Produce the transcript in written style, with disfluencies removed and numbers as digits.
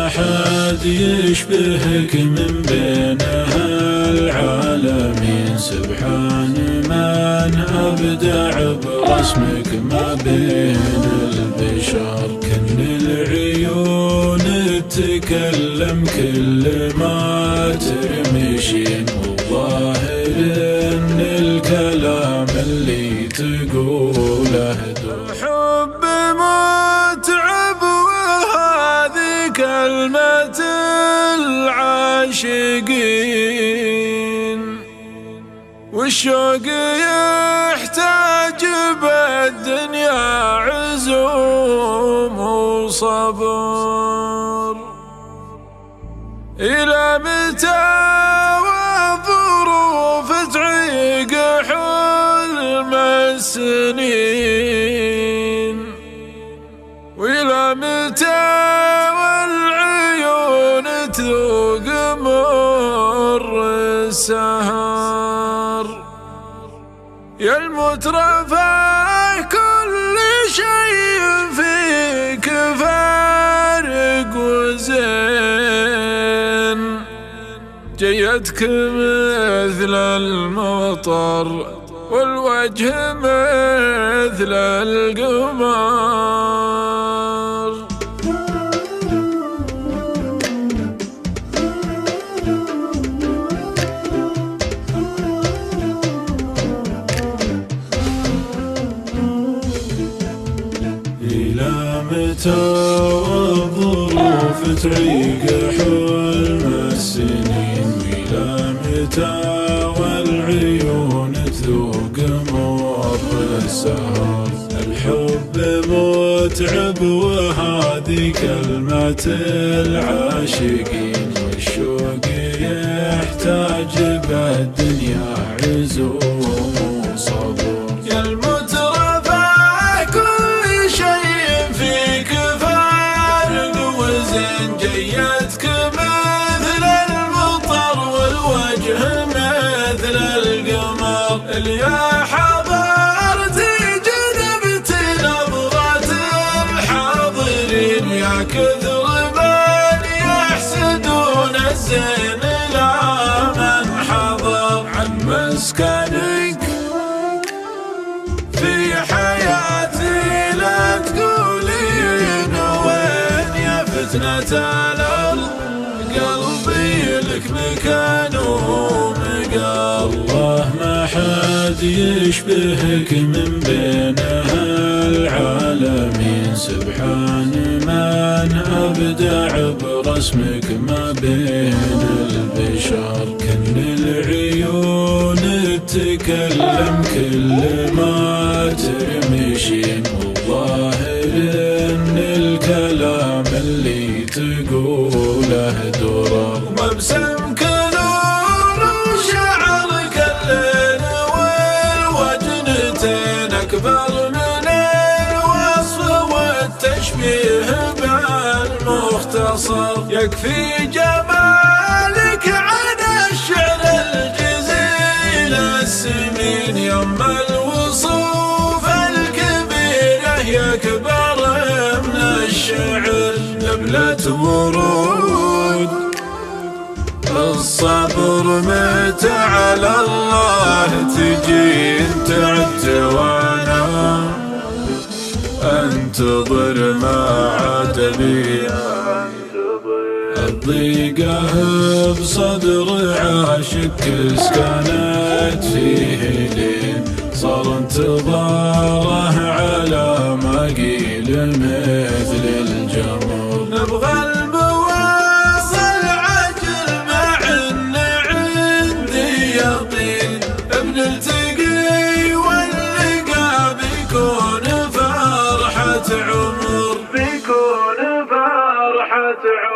ما حد يشبهك من بين العالمين، سبحان من أبدع برسمك ما بين البشر. كل العيون تتكلم كل ما ترمشين، والظاهر ان الكلام اللي تقوله حب متعب، وهذه كلمة العاشقين، والشوق يحتاج بالدنيا عزوم وصبر. إلى متى والظروف تعيق حلم السنين، وإلى متى والعيون تذوق مر السهر. يا المترفع كل شيء فيك فارق وزين، جيتك مثل المطر والوجه مثل القمر. إلى متى والظروف تعيق حلم السنين، وإلى متى والعيون تذوق مر السهر. الحب متعب وهذه كلمة العاشقين، والشوق يحتاج بالدنيا عزوم وصبر. يا المترفع كل شيء فيك فارق وزين، جيتك مثل المطر والوجه مثل القمر. يا حضرتي جذبت نظرة الحاضرين، يا كثر من يحسدون الزين لا من حضر. عن مسكنك في حياتي لا تقولين وين يا فتنة الأرض، قلبي لك مكان ومقر. الله ما حد يشبهك من بين العالمين، سبحان من أبدع برسمك ما بين البشر. كل العيون تتكلم كل ما ترمشين، والظاهر ان الكلام اللي تقوله درر. ومبسمك نور وشعرك الليل والوجنتين أكبر من الوصف والتشبيه بالمختصر. يكفي جمالك عن الشعر الجزيل السمين، يما الوصوف الكبيرة يكبر من الشعر. نبلة ورود الصبر متى على الله تجي، انت عدت وانا انتظر ما عاد بي. الضيقة بصدر عاشق سكنت فيه لين، صار انتظاره على ما قيل مثل الجمر. نبغى المواصل عجل مع ان عندي يقين، بنلتقي واللقاء بيكون فرحة عمر، بيكون فرحة عمر.